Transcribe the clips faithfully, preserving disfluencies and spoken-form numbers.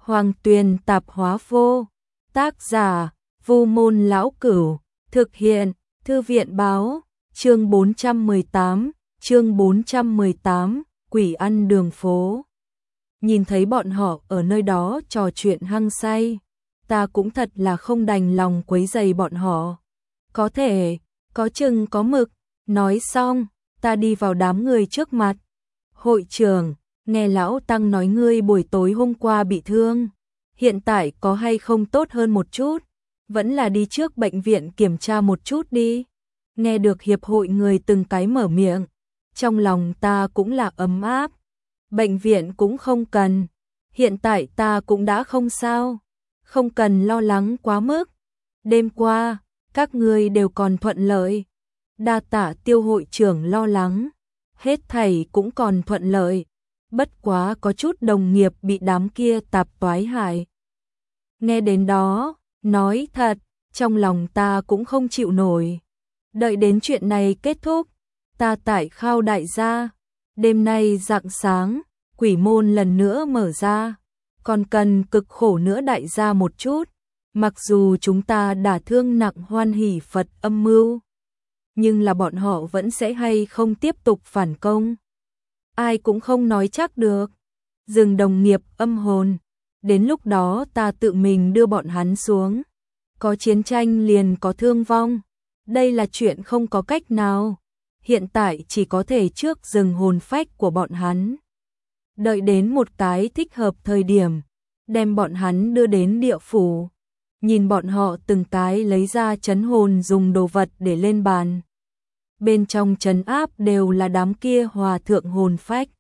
Hoàng Tuyền Tạp Hóa Vô. Tác giả: Vu Môn Lão Cửu. Thực hiện: Thư viện báo. Chương bốn trăm mười tám, chương bốn trăm mười tám, quỷ ăn đường phố. Nhìn thấy bọn họ ở nơi đó trò chuyện hăng say, ta cũng thật là không đành lòng quấy rầy bọn họ. Có thể, có chừng có mực. Nói xong, ta đi vào đám người trước mặt. Hội trưởng, nghe lão tăng nói ngươi buổi tối hôm qua bị thương, hiện tại có hay không tốt hơn một chút, vẫn là đi trước bệnh viện kiểm tra một chút đi. Nghe được hiệp hội người từng cái mở miệng, trong lòng ta cũng là ấm áp. Bệnh viện cũng không cần, hiện tại ta cũng đã không sao, không cần lo lắng quá mức. Đêm qua, các ngươi đều còn thuận lợi. Đa tạ Tiêu hội trưởng lo lắng, hết thảy cũng còn thuận lợi, bất quá có chút đồng nghiệp bị đám kia tạp toái hại. Nghe đến đó, nói thật, trong lòng ta cũng không chịu nổi. Đợi đến chuyện này kết thúc, ta tại Khao đại gia, đêm nay rạng sáng, quỷ môn lần nữa mở ra, còn cần cực khổ nữa đại gia một chút. Mặc dù chúng ta đả thương nặng Hoan Hỷ Phật âm mưu, nhưng là bọn họ vẫn sẽ hay không tiếp tục phản công. Ai cũng không nói chắc được. Dừng đồng nghiệp âm hồn, đến lúc đó ta tự mình đưa bọn hắn xuống. Có chiến tranh liền có thương vong, đây là chuyện không có cách nào. Hiện tại chỉ có thể trước dừng hồn phách của bọn hắn. Đợi đến một cái thích hợp thời điểm, đem bọn hắn đưa đến địa phủ. Nhìn bọn họ từng cái lấy ra trấn hồn dùng đồ vật để lên bàn. Bên trong trấn áp đều là đám kia hòa thượng hồn phách.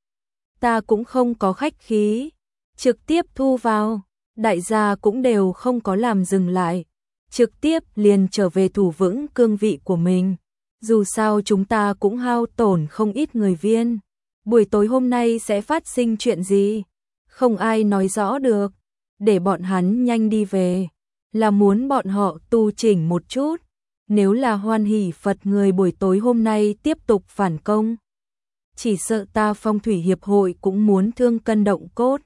Ta cũng không có khách khí, trực tiếp thu vào, đại gia cũng đều không có làm dừng lại, trực tiếp liền trở về thủ vững cương vị của mình. Dù sao chúng ta cũng hao tổn không ít người viên. Buổi tối hôm nay sẽ phát sinh chuyện gì, không ai nói rõ được, để bọn hắn nhanh đi về, là muốn bọn họ tu chỉnh một chút. Nếu là Hoan Hỷ Phật người buổi tối hôm nay tiếp tục phản công, chỉ sợ ta Phong thủy hiệp hội cũng muốn thương cân động cốt.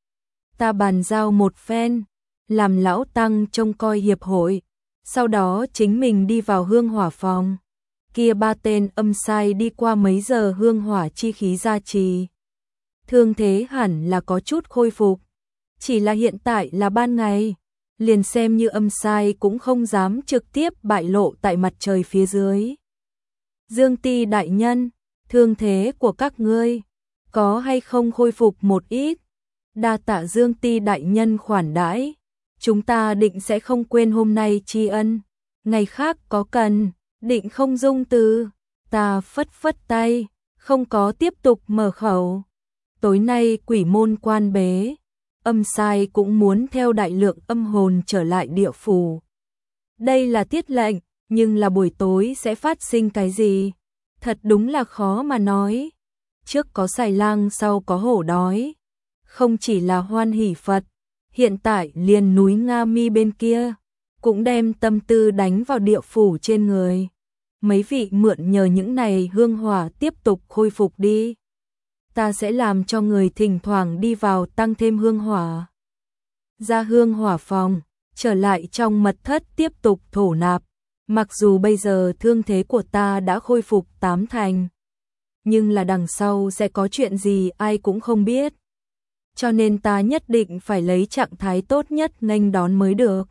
Ta bàn giao một phen, làm lão tăng trông coi hiệp hội, sau đó chính mình đi vào hương hỏa phòng. Kia ba tên âm sai đi qua mấy giờ hương hỏa chi khí gia trì, thương thế hẳn là có chút khôi phục, chỉ là hiện tại là ban ngày, liền xem như âm sai cũng không dám trực tiếp bại lộ tại mặt trời phía dưới. Dương Ti đại nhân, thương thế của các ngươi có hay không khôi phục một ít? Đa tạ Dương Ti đại nhân khoản đãi, chúng ta định sẽ không quên hôm nay tri ân, ngày khác có cần, định không dung từ. Ta phất phất tay, không có tiếp tục mở khẩu. Tối nay quỷ môn quan bế, âm sai cũng muốn theo đại lượng âm hồn trở lại địa phủ. Đây là tiết lệnh, nhưng là buổi tối sẽ phát sinh cái gì? Thật đúng là khó mà nói. Trước có xài lang sau có hổ đói. Không chỉ là Hoan Hỷ Phật, hiện tại liền núi Nga Mi bên kia cũng đem tâm tư đánh vào địa phủ trên người. Mấy vị mượn nhờ những này hương hỏa tiếp tục khôi phục đi. Ta sẽ làm cho người thỉnh thoảng đi vào tăng thêm hương hỏa. Ra hương hỏa phòng, trở lại trong mật thất tiếp tục thổ nạp. Mặc dù bây giờ thương thế của ta đã khôi phục tám thành, nhưng là đằng sau sẽ có chuyện gì ai cũng không biết. Cho nên ta nhất định phải lấy trạng thái tốt nhất nghênh đón mới được.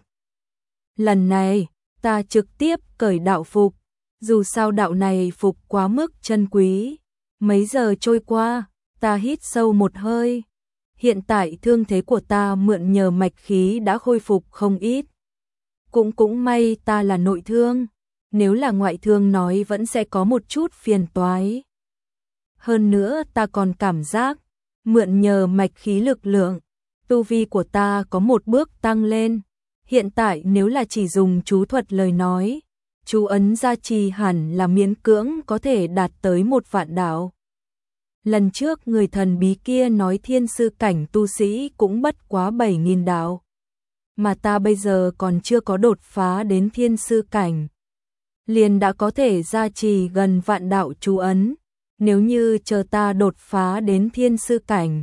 Lần này, ta trực tiếp cởi đạo phục, dù sao đạo này phục quá mức chân quý. Mấy giờ trôi qua, ta hít sâu một hơi. Hiện tại thương thế của ta mượn nhờ mạch khí đã khôi phục không ít. Cũng cũng may ta là nội thương, nếu là ngoại thương nói vẫn sẽ có một chút phiền toái. Hơn nữa ta còn cảm giác, mượn nhờ mạch khí lực lượng, tu vi của ta có một bước tăng lên. Hiện tại nếu là chỉ dùng chú thuật lời nói, chú ấn gia trì hẳn là miễn cưỡng có thể đạt tới một vạn đạo. Lần trước người thần bí kia nói thiên sư cảnh tu sĩ cũng bất quá bảy nghìn đạo. Mà ta bây giờ còn chưa có đột phá đến thiên sư cảnh, liền đã có thể gia trì gần vạn đạo chú ấn. Nếu như chờ ta đột phá đến thiên sư cảnh,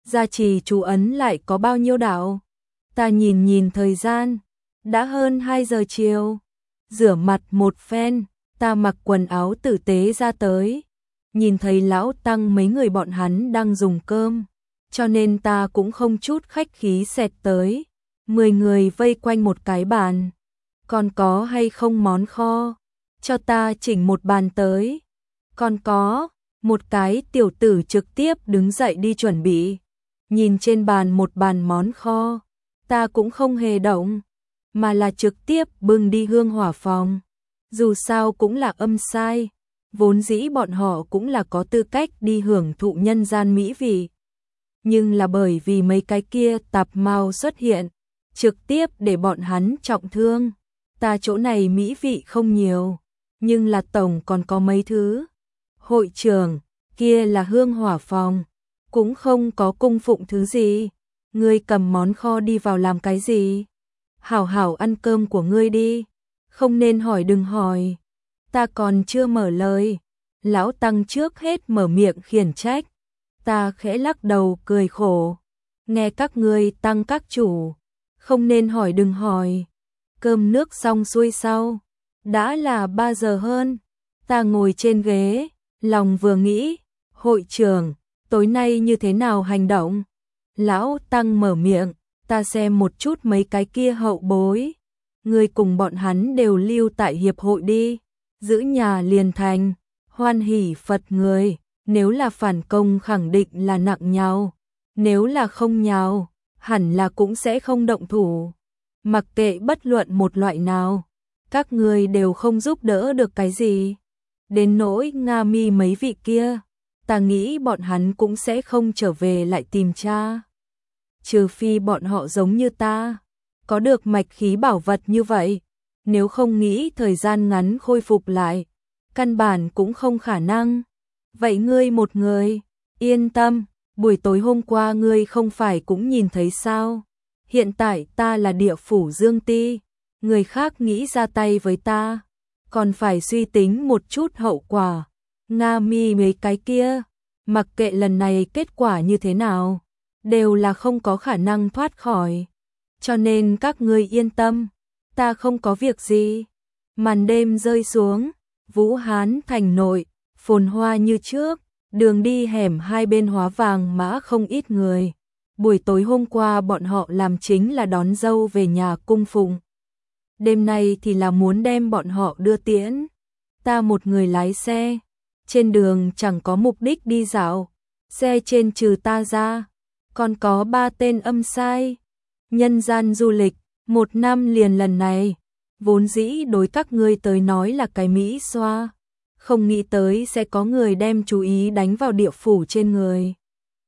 Gia trì chú ấn lại có bao nhiêu đạo? Ta nhìn nhìn thời gian, đã hơn hai giờ chiều. Rửa mặt một phen, ta mặc quần áo tử tế ra tới. Nhìn thấy lão tăng mấy người bọn hắn đang dùng cơm, cho nên ta cũng không chút khách khí xẹt tới. Mười người vây quanh một cái bàn. Còn có hay không món kho? Cho ta chỉnh một bàn tới. Còn có, một cái tiểu tử trực tiếp đứng dậy đi chuẩn bị. Nhìn trên bàn một bàn món kho, ta cũng không hề động, mà là trực tiếp bưng đi hương hỏa phòng. Dù sao cũng là âm sai, vốn dĩ bọn họ cũng là có tư cách đi hưởng thụ nhân gian mỹ vị. Nhưng là bởi vì mấy cái kia tạp mau xuất hiện, trực tiếp để bọn hắn trọng thương. Ta chỗ này mỹ vị không nhiều, nhưng là tổng còn có mấy thứ. Hội trưởng, kia là hương hỏa phòng, cũng không có cung phụng thứ gì. Ngươi cầm món kho đi vào làm cái gì? Hảo hảo ăn cơm của ngươi đi, không nên hỏi đừng hỏi. Ta còn chưa mở lời, lão tăng trước hết mở miệng khiển trách. Ta khẽ lắc đầu cười khổ, nghe các ngươi tăng các chủ, không nên hỏi đừng hỏi. Cơm nước xong xuôi sau, đã là ba giờ hơn. Ta ngồi trên ghế, lòng vừa nghĩ, hội trưởng, tối nay như thế nào hành động? Lão tăng mở miệng, ta xem một chút mấy cái kia hậu bối. Người cùng bọn hắn đều lưu tại hiệp hội đi, giữ nhà liền thành, hoan hỉ Phật người. Nếu là phản công khẳng định là nặng nhào, nếu là không nhào, hẳn là cũng sẽ không động thủ. Mặc kệ bất luận một loại nào, các người đều không giúp đỡ được cái gì. Đến nỗi Nga Mi mấy vị kia, ta nghĩ bọn hắn cũng sẽ không trở về lại tìm cha. Trừ phi bọn họ giống như ta, có được mạch khí bảo vật như vậy, nếu không nghĩ thời gian ngắn khôi phục lại, căn bản cũng không khả năng. Vậy ngươi một người, yên tâm, buổi tối hôm qua ngươi không phải cũng nhìn thấy sao? Hiện tại ta là địa phủ Dương Ti, người khác nghĩ ra tay với ta, còn phải suy tính một chút hậu quả. Nga Mi mấy cái kia, mặc kệ lần này kết quả như thế nào, đều là không có khả năng thoát khỏi. Cho nên các ngươi yên tâm, ta không có việc gì. Màn đêm rơi xuống, Vũ Hán thành nội, phồn hoa như trước, đường đi hẻm hai bên hóa vàng mã không ít người. Buổi tối hôm qua bọn họ làm chính là đón dâu về nhà cung phụng. Đêm nay thì là muốn đem bọn họ đưa tiễn. Ta một người lái xe, trên đường chẳng có mục đích đi dạo. Xe trên trừ ta ra, còn có ba tên âm sai. Nhân gian du lịch, một năm liền lần này, vốn dĩ đối các ngươi tới nói là cái mỹ xoa. Không nghĩ tới sẽ có người đem chú ý đánh vào địa phủ trên người.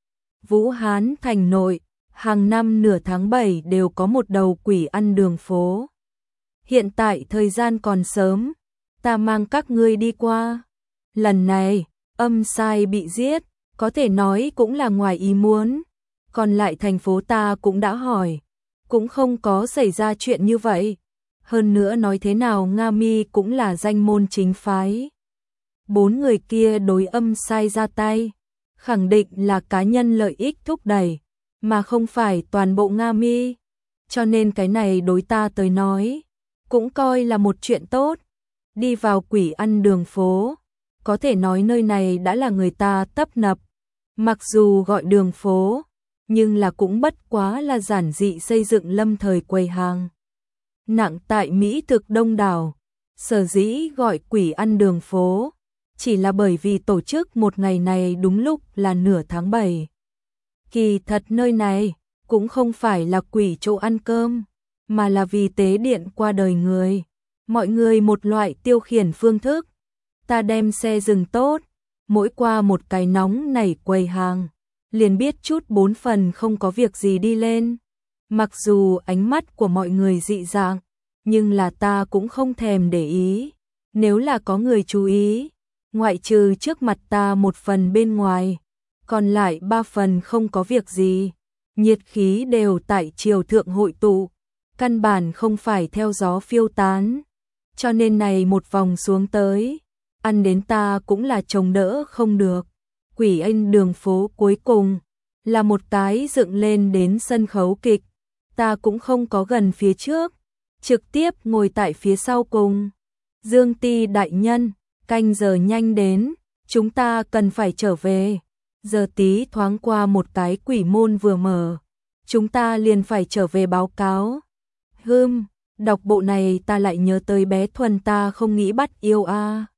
Vũ Hán thành nội, hàng năm nửa tháng bảy đều có một đầu quỷ ăn đường phố. Hiện tại thời gian còn sớm, ta mang các ngươi đi qua. Lần này, âm sai bị giết, có thể nói cũng là ngoài ý muốn. Còn lại thành phố ta cũng đã hỏi, cũng không có xảy ra chuyện như vậy. Hơn nữa nói thế nào Nga Mi cũng là danh môn chính phái. Bốn người kia đối âm sai ra tay, khẳng định là cá nhân lợi ích thúc đẩy, mà không phải toàn bộ Nga Mi. Cho nên cái này đối ta tới nói, cũng coi là một chuyện tốt. Đi vào quỷ ăn đường phố, có thể nói nơi này đã là người ta tấp nập. Mặc dù gọi đường phố, nhưng là cũng bất quá là giản dị xây dựng lâm thời quầy hàng. Nặng tại Mỹ thực đông đảo, sở dĩ gọi quỷ ăn đường phố, chỉ là bởi vì tổ chức một ngày này đúng lúc là nửa tháng bảy. Kỳ thật nơi này cũng không phải là quỷ chỗ ăn cơm, mà là vì tế điện qua đời người. Mọi người một loại tiêu khiển phương thức. Ta đem xe dừng tốt, mỗi qua một cái nóng nảy quầy hàng, liền biết chút bốn phần không có việc gì đi lên. Mặc dù ánh mắt của mọi người dị dạng, nhưng là ta cũng không thèm để ý. Nếu là có người chú ý, ngoại trừ trước mặt ta một phần bên ngoài, còn lại ba phần không có việc gì. Nhiệt khí đều tại triều thượng hội tụ, căn bản không phải theo gió phiêu tán. Cho nên này một vòng xuống tới, ăn đến ta cũng là chống đỡ không được. Quỷ anh đường phố cuối cùng là một cái dựng lên đến sân khấu kịch, ta cũng không có gần phía trước, trực tiếp ngồi tại phía sau cùng. Dương Ti đại nhân, canh giờ nhanh đến, chúng ta cần phải trở về. Giờ tí thoáng qua một cái quỷ môn vừa mở, chúng ta liền phải trở về báo cáo. Hừm, đọc bộ này ta lại nhớ tới bé Thuần ta không nghĩ bắt yêu a. À.